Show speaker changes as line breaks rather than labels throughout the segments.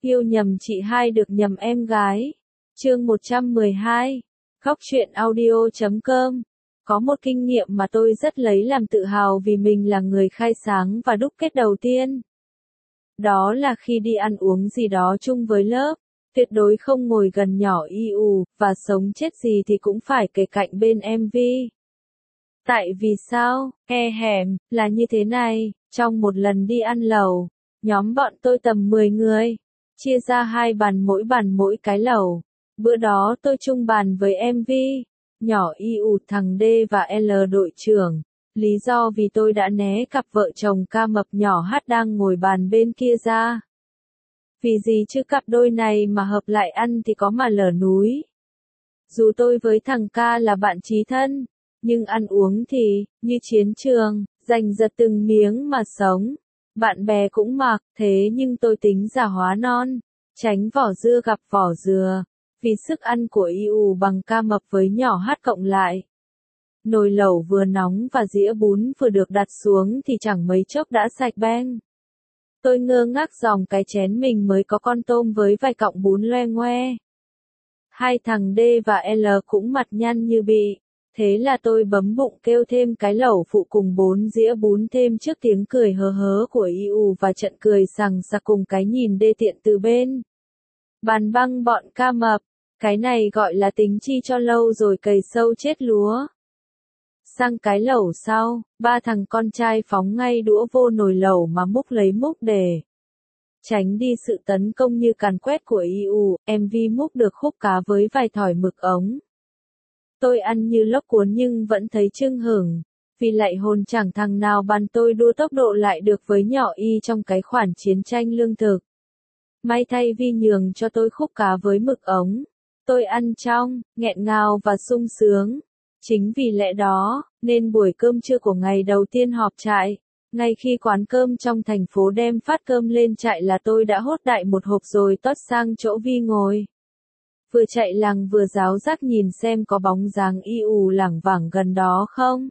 Yêu nhầm chị hai được nhầm em gái. Chương 112. Góc truyện audio.com. Có một kinh nghiệm mà tôi rất lấy làm tự hào vì mình là người khai sáng và đúc kết đầu tiên. Đó là khi đi ăn uống gì đó chung với lớp, tuyệt đối không ngồi gần nhỏ IU, và sống chết gì thì cũng phải kề cạnh bên MV. Tại vì sao? Là như thế này, trong một lần đi ăn lẩu, nhóm bọn tôi tầm 10 người, chia ra hai bàn mỗi cái lẩu. Bữa đó tôi chung bàn với MV, nhỏ IU thằng D và L đội trưởng. Lý do vì tôi đã né cặp vợ chồng ca mập nhỏ hát đang ngồi bàn bên kia ra. Vì gì chứ cặp đôi này mà hợp lại ăn thì có mà lở núi. Dù tôi với thằng ca là bạn chí thân, nhưng ăn uống thì, như chiến trường, giành giật từng miếng mà sống. Bạn bè cũng mặc, thế nhưng tôi tính giả hóa non, tránh vỏ dưa gặp vỏ dừa, vì sức ăn của IU bằng ca mập với nhỏ hát cộng lại. Nồi lẩu vừa nóng và dĩa bún vừa được đặt xuống thì chẳng mấy chốc đã sạch beng. Tôi ngơ ngác dòm cái chén mình mới có con tôm với vài cọng bún loe ngoe. Hai thằng D và L cũng mặt nhăn như bị. Thế là tôi bấm bụng kêu thêm cái lẩu phụ cùng 4 dĩa bún thêm trước tiếng cười hớ hớ của IU và trận cười sằng sặc cùng cái nhìn đê tiện từ bên. Bàn băng bọn ca mập, cái này gọi là tính chi cho lâu rồi cày sâu chết lúa. Sang cái lẩu sau, ba thằng con trai phóng ngay đũa vô nồi lẩu mà múc lấy múc để tránh đi sự tấn công như càn quét của IU, MV múc được khúc cá với vài thỏi mực ống. Tôi ăn như lốc cuốn nhưng vẫn thấy chưng hửng, vì lạy hồn chẳng thằng nào bằng tôi đua tốc độ lại được với nhỏ Y trong cái khoản chiến tranh lương thực. May thay Vi nhường cho tôi khúc cá với mực ống. Tôi ăn trong, nghẹn ngào và sung sướng. Chính vì lẽ đó, nên buổi cơm trưa của ngày đầu tiên họp trại, ngay khi quán cơm trong thành phố đem phát cơm lên trại là tôi đã hốt đại một hộp rồi tót sang chỗ Vi ngồi. Vừa chạy làng vừa ráo rác nhìn xem có bóng dáng IU lảng vảng gần đó không.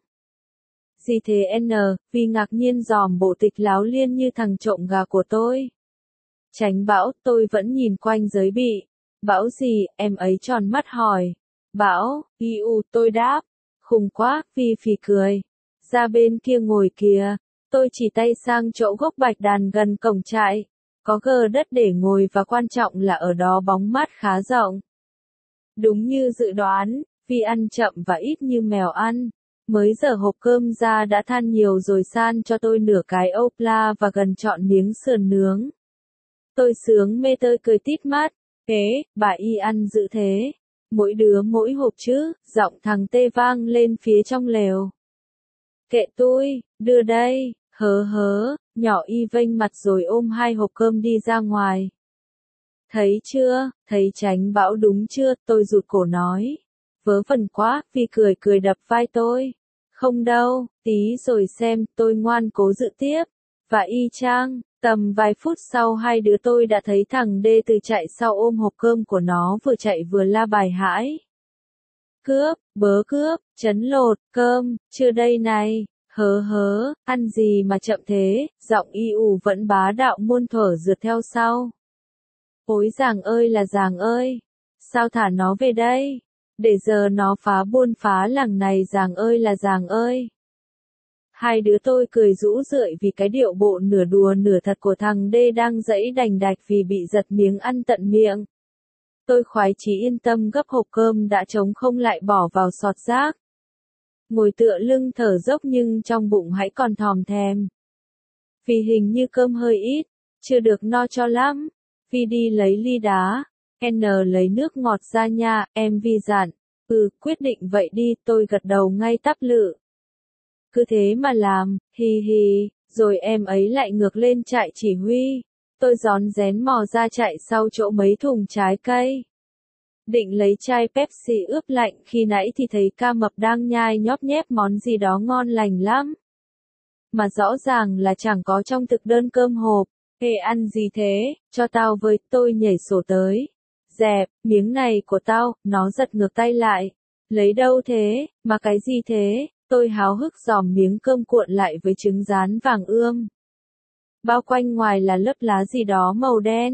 Gì thế N, Vi ngạc nhiên dòm bộ tịch láo liên như thằng trộm gà của tôi. Tránh Bão, tôi vẫn nhìn quanh giới bị. Bão gì, em ấy tròn mắt hỏi. Bão, IU, tôi đáp. Khùng quá, Vi phì cười. Ra bên kia ngồi kìa, tôi chỉ tay sang chỗ gốc bạch đàn gần cổng trại. Có gờ đất để ngồi và quan trọng là ở đó bóng mát khá rộng. Đúng như dự đoán, Vi ăn chậm và ít như mèo ăn. Mới giờ hộp cơm ra đã than nhiều rồi san cho tôi nửa cái opla và gần trọn miếng sườn nướng. Tôi sướng mê tơi cười tít mắt. Thế, bà Y ăn dữ thế. Mỗi đứa mỗi hộp chứ, giọng thằng Tê vang lên phía trong lều. Kệ tôi, đưa đây, hớ hớ, nhỏ Y vênh mặt rồi ôm hai hộp cơm đi ra ngoài. Thấy chưa, thấy Tránh Bão đúng chưa, tôi rụt cổ nói. Vớ vẩn quá, Vi cười cười đập vai tôi. Không đâu, tí rồi xem, tôi ngoan cố dự tiếp. Và y chang, tầm vài phút sau hai đứa tôi đã thấy thằng D từ chạy sau ôm hộp cơm của nó vừa chạy vừa la bài hãi. Cướp, bớ cướp, chấn lột, cơm, chưa đây này, hớ hớ, ăn gì mà chậm thế, giọng IU vẫn bá đạo muôn thuở rượt theo sau. Ôi Giàng ơi là Giàng ơi, sao thả nó về đây, để giờ nó phá buôn phá làng này Giàng ơi là Giàng ơi. Hai đứa tôi cười rũ rượi vì cái điệu bộ nửa đùa nửa thật của thằng D đang dãy đành đạch vì bị giật miếng ăn tận miệng. Tôi khoái chí yên tâm gấp hộp cơm đã trống không lại bỏ vào sọt rác. Ngồi tựa lưng thở dốc nhưng trong bụng hãy còn thòm thèm. Vì hình như cơm hơi ít, chưa được no cho lắm. Vi đi lấy ly đá, N lấy nước ngọt ra nha, em Vi dặn. Quyết định vậy đi, tôi gật đầu ngay tắp lự. Cứ thế mà làm, hi hi, rồi em ấy lại ngược lên trại chỉ huy. Tôi rón rén mò ra chạy sau chỗ mấy thùng trái cây. Định lấy chai Pepsi ướp lạnh khi nãy thì thấy ca mập đang nhai nhóp nhép món gì đó ngon lành lắm. Mà rõ ràng là chẳng có trong thực đơn cơm hộp. Ê ăn gì thế, cho tao với, tôi nhảy sổ tới. Dẹp, miếng này của tao, nó giật ngược tay lại. Lấy đâu thế, mà cái gì thế, tôi háo hức dòm miếng cơm cuộn lại với trứng rán vàng ươm. Bao quanh ngoài là lớp lá gì đó màu đen.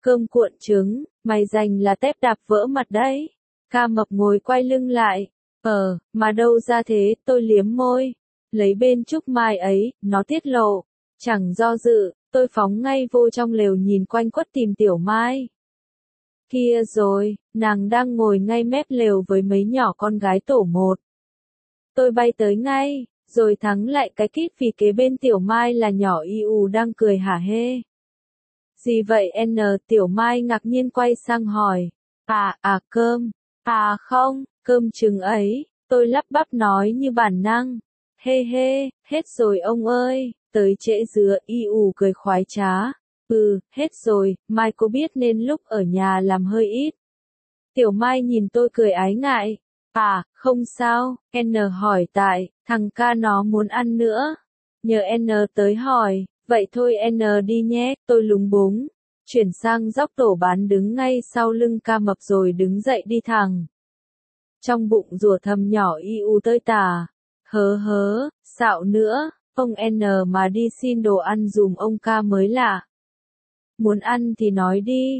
cơm cuộn trứng, mày dành là tép đạp vỡ mặt đấy. Ca Mập ngồi quay lưng lại. Mà đâu ra thế, tôi liếm môi. Lấy bên Trúc Mai ấy, nó tiết lộ. Chẳng do dự, tôi phóng ngay vô trong lều nhìn quanh quất tìm Tiểu Mai. Kia rồi, nàng đang ngồi ngay mép lều với mấy nhỏ con gái tổ một. Tôi bay tới ngay, rồi thắng lại cái kít vì kế bên Tiểu Mai là nhỏ IU đang cười hả hê. Gì vậy N? Tiểu Mai ngạc nhiên quay sang hỏi. Cơm. Không, cơm trứng ấy, tôi lắp bắp nói như bản năng. Hê, hết rồi ông ơi, tới trễ dứa IU cười khoái trá. Hết rồi, Mai có biết nên lúc ở nhà làm hơi ít. Tiểu Mai nhìn tôi cười ái ngại. Không sao, N hỏi tại, thằng ca nó muốn ăn nữa. Nhờ N tới hỏi, vậy thôi N đi nhé, tôi lúng búng. Chuyển sang dóc tổ bán đứng ngay sau lưng Ca Mập rồi đứng dậy đi thẳng. Trong bụng rủa thầm nhỏ IU tơi tả. Xạo nữa, ông N mà đi xin đồ ăn dùm ông ca mới lạ. Muốn ăn thì nói đi.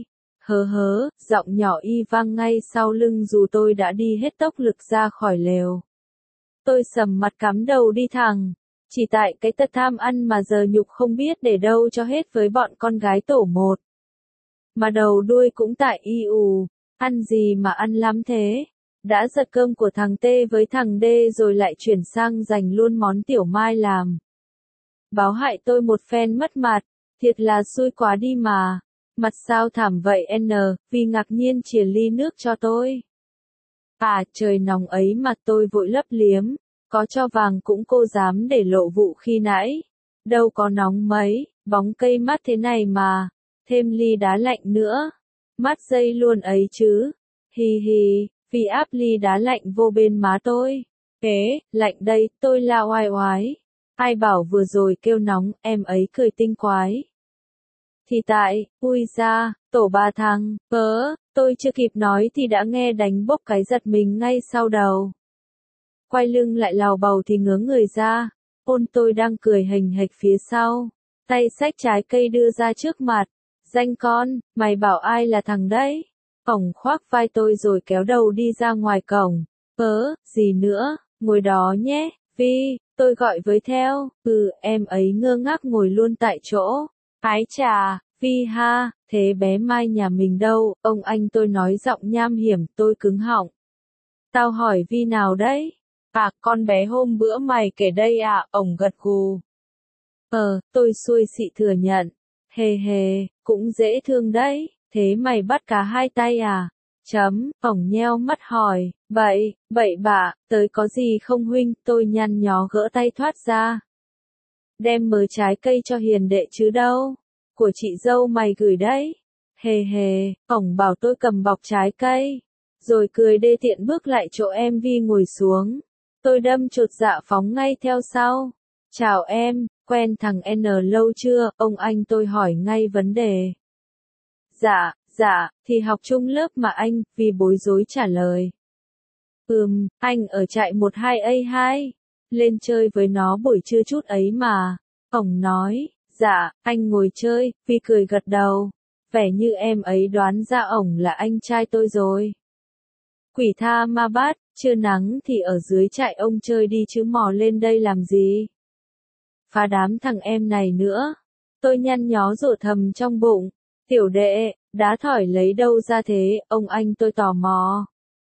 Giọng nhỏ Y vang ngay sau lưng dù tôi đã đi hết tốc lực ra khỏi lều. Tôi sầm mặt cắm đầu đi thẳng. Chỉ tại cái tật tham ăn mà giờ nhục không biết để đâu cho hết với bọn con gái tổ một. Mà đầu đuôi cũng tại IU, ăn gì mà ăn lắm thế? Đã giật cơm của thằng T với thằng D rồi lại chuyển sang dành luôn món Tiểu Mai làm. Báo hại tôi một phen mất mặt, thiệt là xui quá đi mà. Mặt sao thảm vậy N, vì ngạc nhiên chìa ly nước cho tôi. Trời nóng ấy mà tôi vội lấp liếm, có cho vàng cũng cô dám để lộ vụ khi nãy. Đâu có nóng mấy, bóng cây mát thế này mà, thêm ly đá lạnh nữa. Mát dây luôn ấy chứ. Hi, vì áp ly đá lạnh vô bên má tôi. Lạnh đây, tôi la oai oái. Ai bảo vừa rồi kêu nóng, em ấy cười tinh quái. Thì tại, ui ra, tổ ba thằng, tôi chưa kịp nói thì đã nghe đánh bốc cái giật mình ngay sau đầu. Quay lưng lại lào bầu thì ngớ người ra, ôn tôi đang cười hình hạch phía sau, tay xách trái cây đưa ra trước mặt, danh con, mày bảo ai là thằng đấy? Ổng khoác vai tôi rồi kéo đầu đi ra ngoài cổng, gì nữa, ngồi đó nhé, Vi, tôi gọi với theo, em ấy ngơ ngác ngồi luôn tại chỗ. Ái chà, Vi ha, thế bé Mai nhà mình đâu, ông anh tôi nói giọng nham hiểm, tôi cứng họng. Tao hỏi Vi nào đấy? Con bé hôm bữa mày kể đây ổng gật gù. Tôi xuôi xị thừa nhận. Hề, cũng dễ thương đấy, thế mày bắt cả hai tay ổng nheo mắt hỏi, bậy bạ, tới có gì không huynh, tôi nhăn nhó gỡ tay thoát ra. Đem mớ trái cây cho hiền đệ chứ đâu, của chị dâu mày gửi đấy. Hề, ổng bảo tôi cầm bọc trái cây, rồi cười đê tiện bước lại chỗ em Vi ngồi xuống. Tôi đâm chột dạ phóng ngay theo sau. Chào em, quen thằng N lâu chưa, ông anh tôi hỏi ngay vấn đề. Dạ, thì học chung lớp mà anh, vì bối rối trả lời. Anh ở trại 12A2, lên chơi với nó buổi trưa chút ấy mà. Ổng nói, dạ, anh ngồi chơi, Vi cười gật đầu. Vẻ như em ấy đoán ra ổng là anh trai tôi rồi. Quỷ tha ma bát, trưa nắng thì ở dưới trại ông chơi đi chứ mò lên đây làm gì. Phá đám thằng em này nữa. Tôi nhăn nhó rủa thầm trong bụng. Tiểu đệ, đá thỏi lấy đâu ra thế, ông anh tôi tò mò.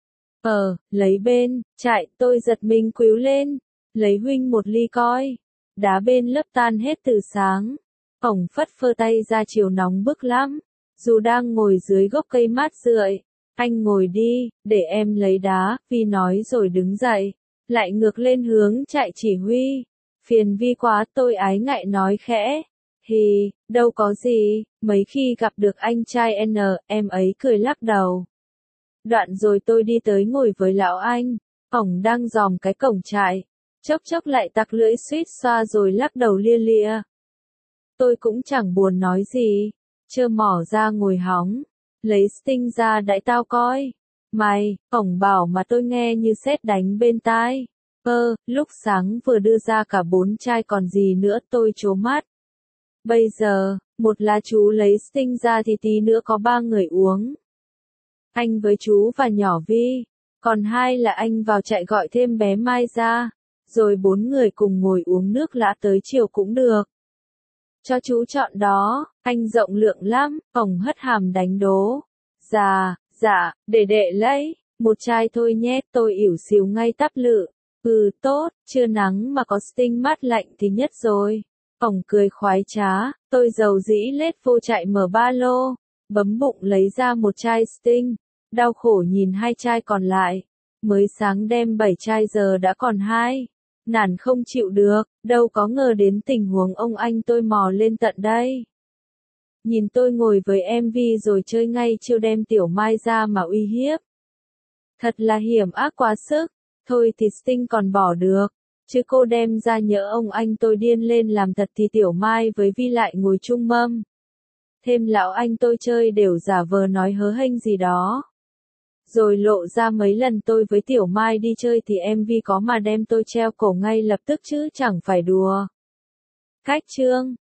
Lấy bên, trại, tôi giật mình quíu lên. Lấy huynh một ly coi. Đá bên lớp tan hết từ sáng. Ổng phất phơ tay ra chiều nóng bức lắm. Dù đang ngồi dưới gốc cây mát rượi. Anh ngồi đi, để em lấy đá, Vi nói rồi đứng dậy. Lại ngược lên hướng trại chỉ huy. Phiền Vi quá, tôi ái ngại nói khẽ. Đâu có gì, mấy khi gặp được anh trai N, em ấy cười lắc đầu. Đoạn rồi tôi đi tới ngồi với lão anh, ổng đang dòm cái cổng trại, chốc lại tặc lưỡi suýt xoa rồi lắc đầu lia lịa. Tôi cũng chẳng buồn nói gì, trơ mỏ ra ngồi hóng, lấy sting ra đãi tao coi. Mày, ổng bảo mà tôi nghe như sét đánh bên tai. Lúc sáng vừa đưa ra cả 4 chai còn gì nữa, tôi trố mắt. Bây giờ, Một là chú lấy Sting ra thì tí nữa có 3 người uống. Anh với chú và nhỏ Vi. Còn 2 là anh vào chạy gọi thêm bé Mai ra. Rồi 4 người cùng ngồi uống nước lã tới chiều cũng được. Cho chú chọn đó, anh rộng lượng lắm, ổng hất hàm đánh đố. Dạ, để đệ lấy, một chai thôi nhé, tôi ỉu xìu ngay tắp lự. Tốt, chưa nắng mà có Sting mát lạnh thì nhất rồi. Ổng cười khoái trá, tôi dầu dĩ lết vô chạy mở ba lô, bấm bụng lấy ra một chai Sting, đau khổ nhìn 2 chai còn lại. Mới sáng đem 7 chai giờ đã còn 2. Nản không chịu được, đâu có ngờ đến tình huống ông anh tôi mò lên tận đây. Nhìn tôi ngồi với MV rồi chơi ngay chiêu đem Tiểu Mai ra mà uy hiếp. Thật là hiểm ác quá sức, thôi thì Sting còn bỏ được, chứ cô đem ra nhỡ ông anh tôi điên lên làm thật thì Tiểu Mai với Vi lại ngồi chung mâm. Thêm lão anh tôi chơi đều giả vờ nói hớ hênh gì đó. Rồi lộ ra mấy lần tôi với Tiểu Mai đi chơi thì MV có mà đem tôi treo cổ ngay lập tức chứ chẳng phải đùa. Cách chương